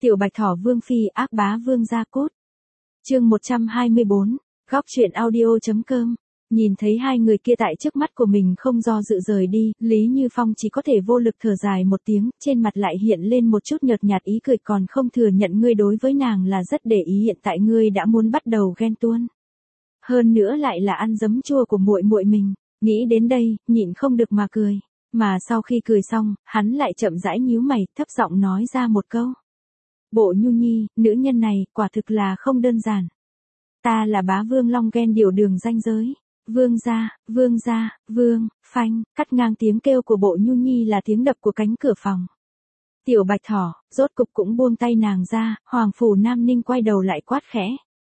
Tiểu Bạch Thỏ Vương Phi ác bá vương gia cốt. Chương 124, góc truyện audio.com. Nhìn thấy hai người kia tại trước mắt của mình không do dự rời đi, Lý Như Phong chỉ có thể vô lực thở dài một tiếng, trên mặt lại hiện lên một chút nhợt nhạt ý cười, còn không thừa nhận ngươi đối với nàng là rất để ý, hiện tại ngươi đã muốn bắt đầu ghen tuông. Hơn nữa lại là ăn giấm chua của muội muội mình, nghĩ đến đây, nhịn không được mà cười. Mà sau khi cười xong, hắn lại chậm rãi nhíu mày, thấp giọng nói ra một câu. Bộ Nhu Nhi, nữ nhân này, quả thực là không đơn giản. Ta là bá vương long ghen điều đường ranh giới. Vương gia, phanh, cắt ngang tiếng kêu của Bộ Nhu Nhi là tiếng đập của cánh cửa phòng. Tiểu Bạch Thỏ, rốt cục cũng buông tay nàng ra, Hoàng Phủ Nam Ninh quay đầu lại quát khẽ.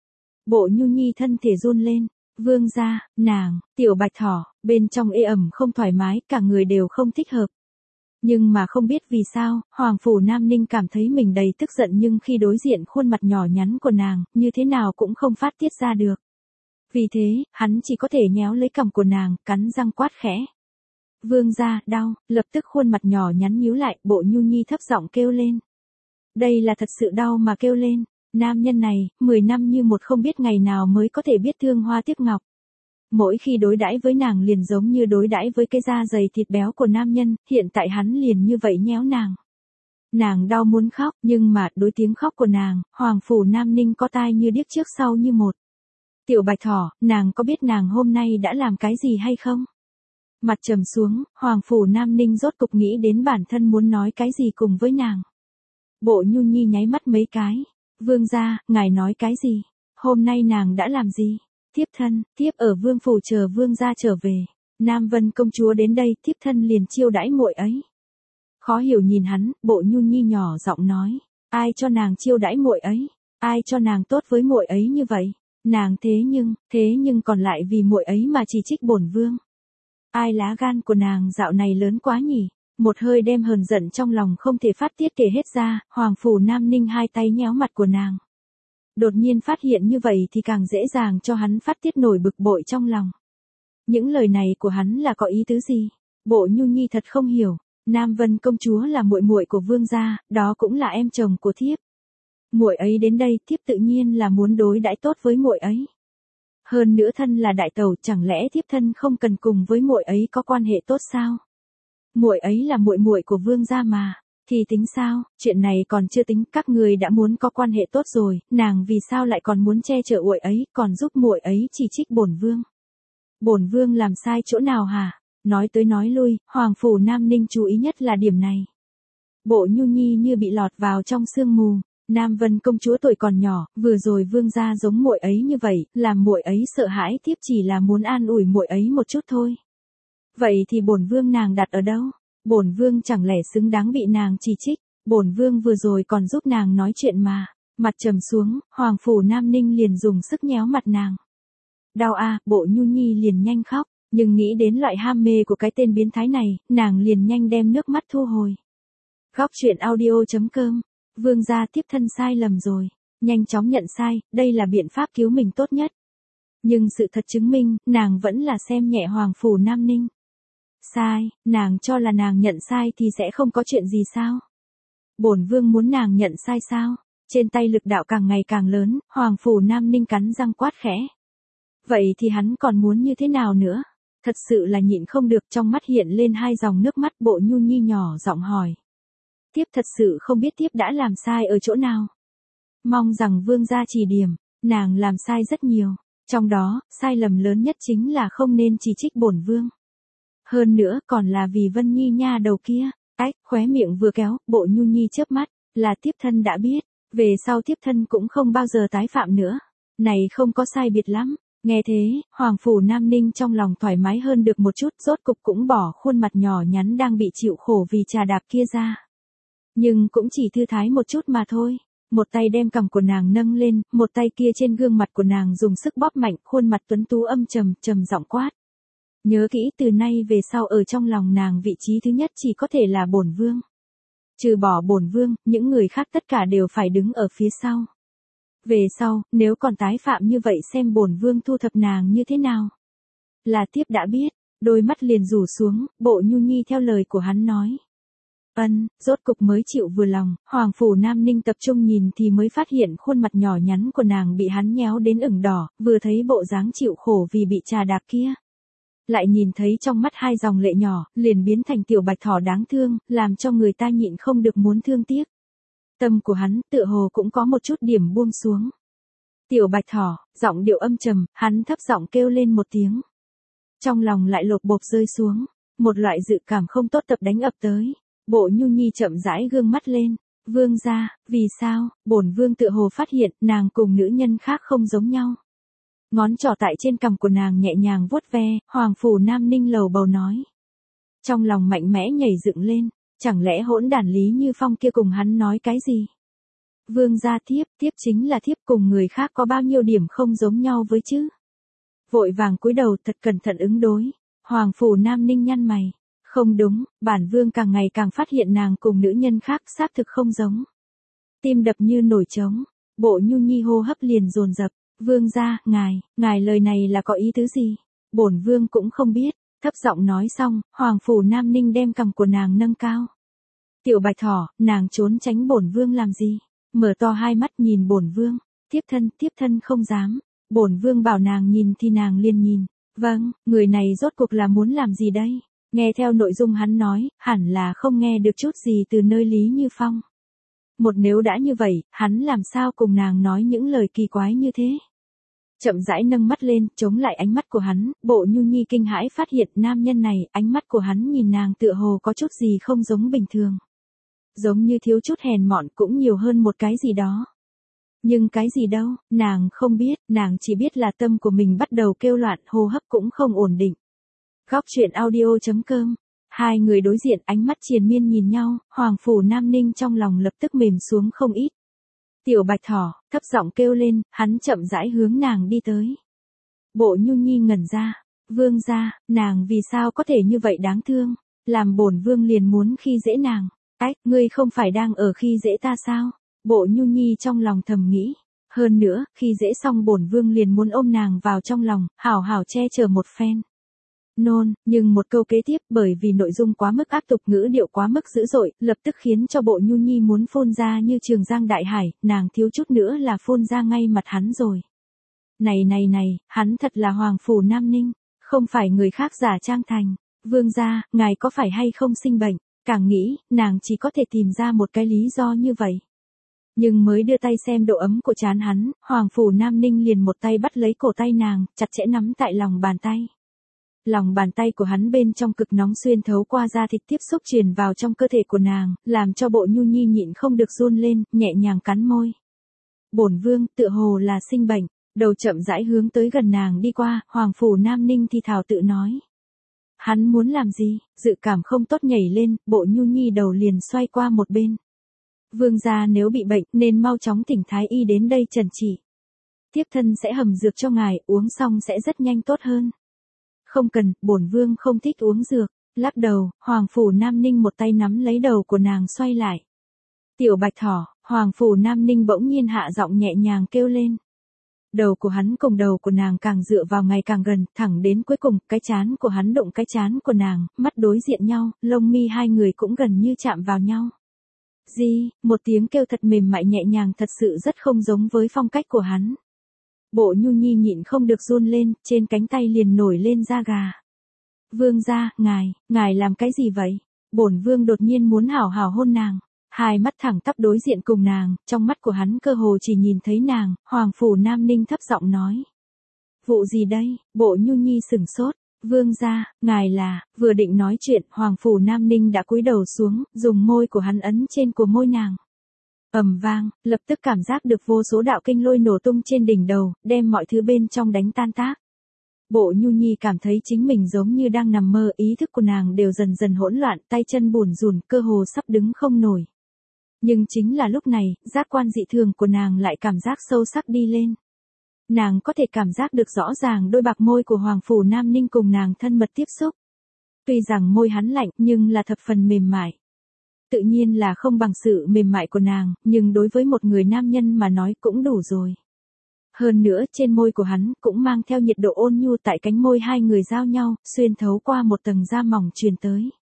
Bộ Nhu Nhi thân thể run lên. Vương gia, nàng, Tiểu Bạch Thỏ, bên trong ê ẩm không thoải mái, cả người đều không thích hợp. Nhưng mà không biết vì sao, Hoàng Phủ Nam Ninh cảm thấy mình đầy tức giận, nhưng khi đối diện khuôn mặt nhỏ nhắn của nàng, như thế nào cũng không phát tiết ra được. Vì thế, hắn chỉ có thể nhéo lấy cằm của nàng, cắn răng quát khẽ. Vương gia, đau, lập tức khuôn mặt nhỏ nhắn nhíu lại, Bộ Nhu Nhi thấp giọng kêu lên. Đây là thật sự đau mà kêu lên, nam nhân này, 10 năm như một không biết ngày nào mới có thể biết thương hoa tiếc ngọc. Mỗi khi đối đãi với nàng liền giống như đối đãi với cái da dày thịt béo của nam nhân, hiện tại hắn liền như vậy nhéo nàng. Nàng đau muốn khóc, nhưng mà đối tiếng khóc của nàng, Hoàng Phủ Nam Ninh có tai như điếc trước sau như một. Tiểu Bạch Thỏ, nàng có biết nàng hôm nay đã làm cái gì hay không? Mặt trầm xuống, Hoàng Phủ Nam Ninh rốt cục nghĩ đến bản thân muốn nói cái gì cùng với nàng. Bộ Nhu Nhi nháy mắt mấy cái. Vương gia, ngài nói cái gì? Hôm nay nàng đã làm gì? Thiếp thân, tiếp ở vương phủ chờ vương gia trở về. Nam Vân công chúa đến đây, thiếp thân liền chiêu đãi muội ấy. Khó hiểu nhìn hắn, Bộ Nhu Nhi nhỏ giọng nói. Ai cho nàng chiêu đãi muội ấy? Ai cho nàng tốt với muội ấy như vậy? Nàng thế nhưng còn lại vì muội ấy mà chỉ trích bổn vương. Ai lá gan của nàng dạo này lớn quá nhỉ? Một hơi đem hờn giận trong lòng không thể phát tiết kể hết ra, Hoàng Phủ Nam Ninh hai tay nhéo mặt của nàng. Đột nhiên phát hiện như vậy thì càng dễ dàng cho hắn phát tiết nổi bực bội trong lòng. Những lời này của hắn là có ý tứ gì? Bộ Nhu Nhi thật không hiểu. Nam Vân công chúa là muội muội của vương gia, đó cũng là em chồng của thiếp. Muội ấy đến đây, thiếp tự nhiên là muốn đối đãi tốt với muội ấy. Hơn nữa thân là đại tẩu, chẳng lẽ thiếp thân không cần cùng với muội ấy có quan hệ tốt sao? Muội ấy là muội muội của vương gia mà. Thì tính sao, chuyện này còn chưa tính, các người đã muốn có quan hệ tốt rồi, nàng vì sao lại còn muốn che chở muội ấy, còn giúp muội ấy chỉ trích bổn vương. Bổn vương làm sai chỗ nào hả? Nói tới nói lui, Hoàng Phủ Nam Ninh chú ý nhất là điểm này. Bộ Nhu Nhi như bị lọt vào trong sương mù. Nam Vân công chúa tuổi còn nhỏ, vừa rồi vương gia giống muội ấy như vậy, làm muội ấy sợ hãi, thiếp chỉ là muốn an ủi muội ấy một chút thôi. Vậy thì bổn vương nàng đặt ở đâu? Bổn vương chẳng lẽ xứng đáng bị nàng chỉ trích? Bổn vương vừa rồi còn giúp nàng nói chuyện mà. Mặt trầm xuống, Hoàng Phủ Nam Ninh liền dùng sức nhéo mặt nàng. Đau a, Bộ Nhu Nhi liền nhanh khóc, nhưng nghĩ đến loại ham mê của cái tên biến thái này, nàng liền nhanh đem nước mắt thu hồi. Góc truyện audio.com. Vương gia, tiếp thân sai lầm rồi, nhanh chóng nhận sai, đây là biện pháp cứu mình tốt nhất. Nhưng sự thật chứng minh, nàng vẫn là xem nhẹ Hoàng Phủ Nam Ninh. Sai, nàng cho là nàng nhận sai thì sẽ không có chuyện gì sao? Bổn vương muốn nàng nhận sai sao? Trên tay lực đạo càng ngày càng lớn, Hoàng Phủ Nam Ninh cắn răng quát khẽ. Vậy thì hắn còn muốn như thế nào nữa? Thật sự là nhịn không được, trong mắt hiện lên hai dòng nước mắt. Bộ Nhu Nhi nhỏ giọng hỏi. Tiếp thật sự không biết tiếp đã làm sai ở chỗ nào. Mong rằng vương gia chỉ điểm, nàng làm sai rất nhiều. Trong đó, sai lầm lớn nhất chính là không nên chỉ trích bổn vương. Hơn nữa còn là vì Vân Nhi nha đầu kia. Khóe miệng vừa kéo, Bộ Nhu Nhi chớp mắt, là tiếp thân đã biết, về sau tiếp thân cũng không bao giờ tái phạm nữa. Này không có sai biệt lắm. Nghe thế, Hoàng Phủ Nam Ninh trong lòng thoải mái hơn được một chút, rốt cục cũng bỏ khuôn mặt nhỏ nhắn đang bị chịu khổ vì trà đạp kia ra. Nhưng cũng chỉ thư thái một chút mà thôi. Một tay đem cằm của nàng nâng lên, một tay kia trên gương mặt của nàng dùng sức bóp mạnh, khuôn mặt tuấn tú trầm giọng quát. Nhớ kỹ, từ nay về sau ở trong lòng nàng vị trí thứ nhất chỉ có thể là bổn vương. Trừ bỏ bổn vương, những người khác tất cả đều phải đứng ở phía sau. Về sau, nếu còn tái phạm như vậy xem bổn vương thu thập nàng như thế nào. Là tiếp đã biết, đôi mắt liền rủ xuống, Bộ Nhu Nhi theo lời của hắn nói. Rốt cục mới chịu vừa lòng, Hoàng Phủ Nam Ninh tập trung nhìn thì mới phát hiện khuôn mặt nhỏ nhắn của nàng bị hắn nhéo đến ửng đỏ, vừa thấy bộ dáng chịu khổ vì bị trà đạp kia. Lại nhìn thấy trong mắt hai dòng lệ nhỏ, liền biến thành tiểu bạch thỏ đáng thương, làm cho người ta nhịn không được muốn thương tiếc. Tâm của hắn tựa hồ cũng có một chút điểm buông xuống. Tiểu bạch thỏ, giọng điệu âm trầm, hắn thấp giọng kêu lên một tiếng. Trong lòng lại lột bột rơi xuống, một loại dự cảm không tốt tập đánh ập tới. Bộ Nhu Nhi chậm rãi gương mắt lên. Vương gia, vì sao? Bổn vương tựa hồ phát hiện nàng cùng nữ nhân khác không giống nhau. Ngón trỏ tại trên cằm của nàng nhẹ nhàng vuốt ve, Hoàng Phủ Nam Ninh lầu bầu nói. Trong lòng mạnh mẽ nhảy dựng lên, chẳng lẽ hỗn đản Lý Như Phong kia cùng hắn nói cái gì? Vương gia thiếp chính là thiếp, cùng người khác có bao nhiêu điểm không giống nhau với chứ? Vội vàng cúi đầu thật cẩn thận ứng đối. Hoàng Phủ Nam Ninh nhăn mày. Không đúng, bản vương càng ngày càng phát hiện nàng cùng nữ nhân khác xác thực không giống. Tim đập như nổi trống, Bộ Nhu Nhi hô hấp liền dồn dập. Vương gia, ngài lời này là có ý tứ gì? Bổn vương cũng không biết. Thấp giọng nói xong, Hoàng Phủ Nam Ninh đem cằm của nàng nâng cao. Tiểu bạch thỏ, nàng trốn tránh bổn vương làm gì? Mở to hai mắt nhìn bổn vương. Thiếp thân không dám. Bổn vương bảo nàng nhìn thì nàng liền nhìn. Vâng, người này rốt cuộc là muốn làm gì đây? Nghe theo nội dung hắn nói, hẳn là không nghe được chút gì từ nơi Lý Như Phong. Một nếu đã như vậy, hắn làm sao cùng nàng nói những lời kỳ quái như thế? Chậm rãi nâng mắt lên, chống lại ánh mắt của hắn, Bộ Nhu Nhi kinh hãi phát hiện nam nhân này, ánh mắt của hắn nhìn nàng tựa hồ có chút gì không giống bình thường. Giống như thiếu chút hèn mọn cũng nhiều hơn một cái gì đó. Nhưng cái gì đâu, nàng không biết, nàng chỉ biết là tâm của mình bắt đầu kêu loạn, hô hấp cũng không ổn định. Góc truyện audio.com. Hai người đối diện ánh mắt triền miên nhìn nhau, Hoàng Phủ Nam Ninh trong lòng lập tức mềm xuống không ít. Tiểu bạch thỏ, thấp giọng kêu lên, hắn chậm rãi hướng nàng đi tới. Bộ Nhu Nhi ngẩn ra. Vương gia, nàng vì sao có thể như vậy đáng thương? Làm bổn vương liền muốn khi dễ nàng. Ngươi không phải đang ở khi dễ ta sao? Bộ Nhu Nhi trong lòng thầm nghĩ. Hơn nữa, khi dễ xong bổn vương liền muốn ôm nàng vào trong lòng, hảo hảo che chở một phen. Nhưng một câu kế tiếp bởi vì nội dung quá mức áp tục, ngữ điệu quá mức dữ dội, lập tức khiến cho Bộ Nhu Nhi muốn phun ra như Trường Giang đại hải, nàng thiếu chút nữa là phun ra ngay mặt hắn rồi. Này, hắn thật là Hoàng Phủ Nam Ninh, không phải người khác giả trang thành. Vương gia, ngài có phải hay không sinh bệnh? Càng nghĩ, nàng chỉ có thể tìm ra một cái lý do như vậy. Nhưng mới đưa tay xem độ ấm của trán hắn, Hoàng Phủ Nam Ninh liền một tay bắt lấy cổ tay nàng, chặt chẽ nắm tại lòng bàn tay. Lòng bàn tay của hắn bên trong cực nóng xuyên thấu qua da thịt tiếp xúc truyền vào trong cơ thể của nàng, làm cho Bộ Nhu Nhi nhịn không được run lên, nhẹ nhàng cắn môi. Bổn vương, tựa hồ là sinh bệnh, đầu chậm rãi hướng tới gần nàng đi qua, Hoàng Phủ Nam Ninh thì thào tự nói. Hắn muốn làm gì? Dự cảm không tốt nhảy lên, Bộ Nhu Nhi đầu liền xoay qua một bên. Vương gia nếu bị bệnh nên mau chóng thỉnh thái y đến đây trần trị. Tiếp thân sẽ hầm dược cho ngài, uống xong sẽ rất nhanh tốt hơn. Không cần, bổn vương không thích uống dược. Lắc đầu, Hoàng Phủ Nam Ninh một tay nắm lấy đầu của nàng xoay lại. Tiểu bạch thỏ, Hoàng Phủ Nam Ninh bỗng nhiên hạ giọng nhẹ nhàng kêu lên. Đầu của hắn cùng đầu của nàng càng dựa vào ngày càng gần, thẳng đến cuối cùng, cái trán của hắn đụng cái trán của nàng, mắt đối diện nhau, lông mi hai người cũng gần như chạm vào nhau. Một tiếng kêu thật mềm mại nhẹ nhàng thật sự rất không giống với phong cách của hắn. Bộ Nhu Nhi nhịn không được run lên, trên cánh tay liền nổi lên da gà. Vương gia, ngài làm cái gì vậy? Bổn vương đột nhiên muốn hảo hảo hôn nàng. Hai mắt thẳng tắp đối diện cùng nàng, trong mắt của hắn cơ hồ chỉ nhìn thấy nàng, Hoàng Phủ Nam Ninh thấp giọng nói. Vụ gì đây? Bộ Nhu Nhi sửng sốt. Vương gia, ngài là, vừa định nói chuyện, Hoàng Phủ Nam Ninh đã cúi đầu xuống, dùng môi của hắn ấn trên của môi nàng. Ầm vang, lập tức cảm giác được vô số đạo kinh lôi nổ tung trên đỉnh đầu, đem mọi thứ bên trong đánh tan tác. Bộ Nhu Nhi cảm thấy chính mình giống như đang nằm mơ, ý thức của nàng đều dần dần hỗn loạn, tay chân bủn rủn, cơ hồ sắp đứng không nổi. Nhưng chính là lúc này, giác quan dị thường của nàng lại cảm giác sâu sắc đi lên. Nàng có thể cảm giác được rõ ràng đôi bạc môi của Hoàng Phủ Nam Ninh cùng nàng thân mật tiếp xúc. Tuy rằng môi hắn lạnh, nhưng là thập phần mềm mại. Tự nhiên là không bằng sự mềm mại của nàng, nhưng đối với một người nam nhân mà nói cũng đủ rồi. Hơn nữa, trên môi của hắn cũng mang theo nhiệt độ ôn nhu, tại cánh môi hai người giao nhau, xuyên thấu qua một tầng da mỏng truyền tới.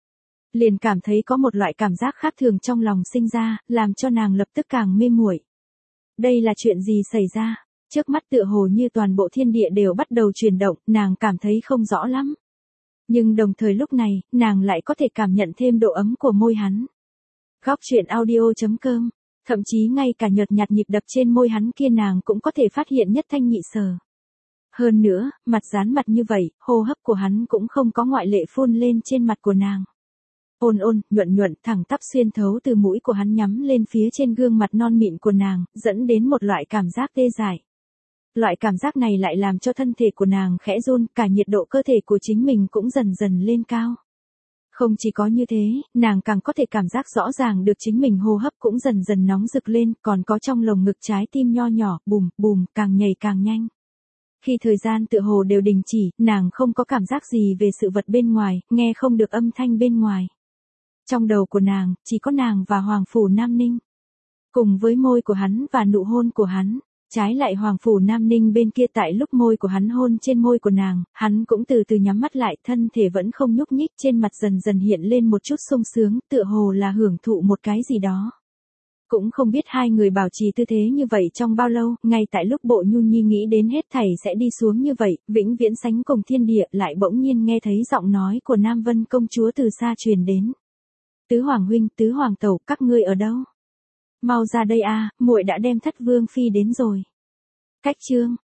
liền cảm thấy có một loại cảm giác khác thường trong lòng sinh ra, làm cho nàng lập tức càng mê muội. Đây là chuyện gì xảy ra? Trước mắt tựa hồ như toàn bộ thiên địa đều bắt đầu chuyển động, nàng cảm thấy không rõ lắm. Nhưng đồng thời lúc này, nàng lại có thể cảm nhận thêm độ ấm của môi hắn. Góc truyện audio.com, thậm chí ngay cả nhợt nhạt nhịp đập trên môi hắn kia nàng cũng có thể phát hiện nhất thanh nhị sở. Hơn nữa, mặt dán mặt như vậy, hô hấp của hắn cũng không có ngoại lệ phun lên trên mặt của nàng. Ôn ôn, nhuận nhuận, thẳng tắp xuyên thấu từ mũi của hắn nhắm lên phía trên gương mặt non mịn của nàng, dẫn đến một loại cảm giác tê dại. Loại cảm giác này lại làm cho thân thể của nàng khẽ run, cả nhiệt độ cơ thể của chính mình cũng dần dần lên cao. Không chỉ có như thế, nàng càng có thể cảm giác rõ ràng được chính mình hô hấp cũng dần dần nóng rực lên, còn có trong lồng ngực trái tim nho nhỏ, bùm, bùm, càng nhảy càng nhanh. Khi thời gian tựa hồ đều đình chỉ, nàng không có cảm giác gì về sự vật bên ngoài, nghe không được âm thanh bên ngoài. Trong đầu của nàng, chỉ có nàng và Hoàng Phủ Nam Ninh. Cùng với môi của hắn và nụ hôn của hắn. Trái lại Hoàng Phủ Nam Ninh bên kia tại lúc môi của hắn hôn trên môi của nàng, hắn cũng từ từ nhắm mắt lại, thân thể vẫn không nhúc nhích, trên mặt dần dần hiện lên một chút sung sướng, tựa hồ là hưởng thụ một cái gì đó. Cũng không biết hai người bảo trì tư thế như vậy trong bao lâu, ngay tại lúc Bộ Nhu Nhi nghĩ đến hết thảy sẽ đi xuống như vậy, vĩnh viễn sánh cùng thiên địa, lại bỗng nhiên nghe thấy giọng nói của Nam Vân công chúa từ xa truyền đến. Tứ Hoàng huynh, Tứ Hoàng tẩu, các ngươi ở đâu? Mau ra đây a, muội đã đem Thất Vương phi đến rồi. Cách chương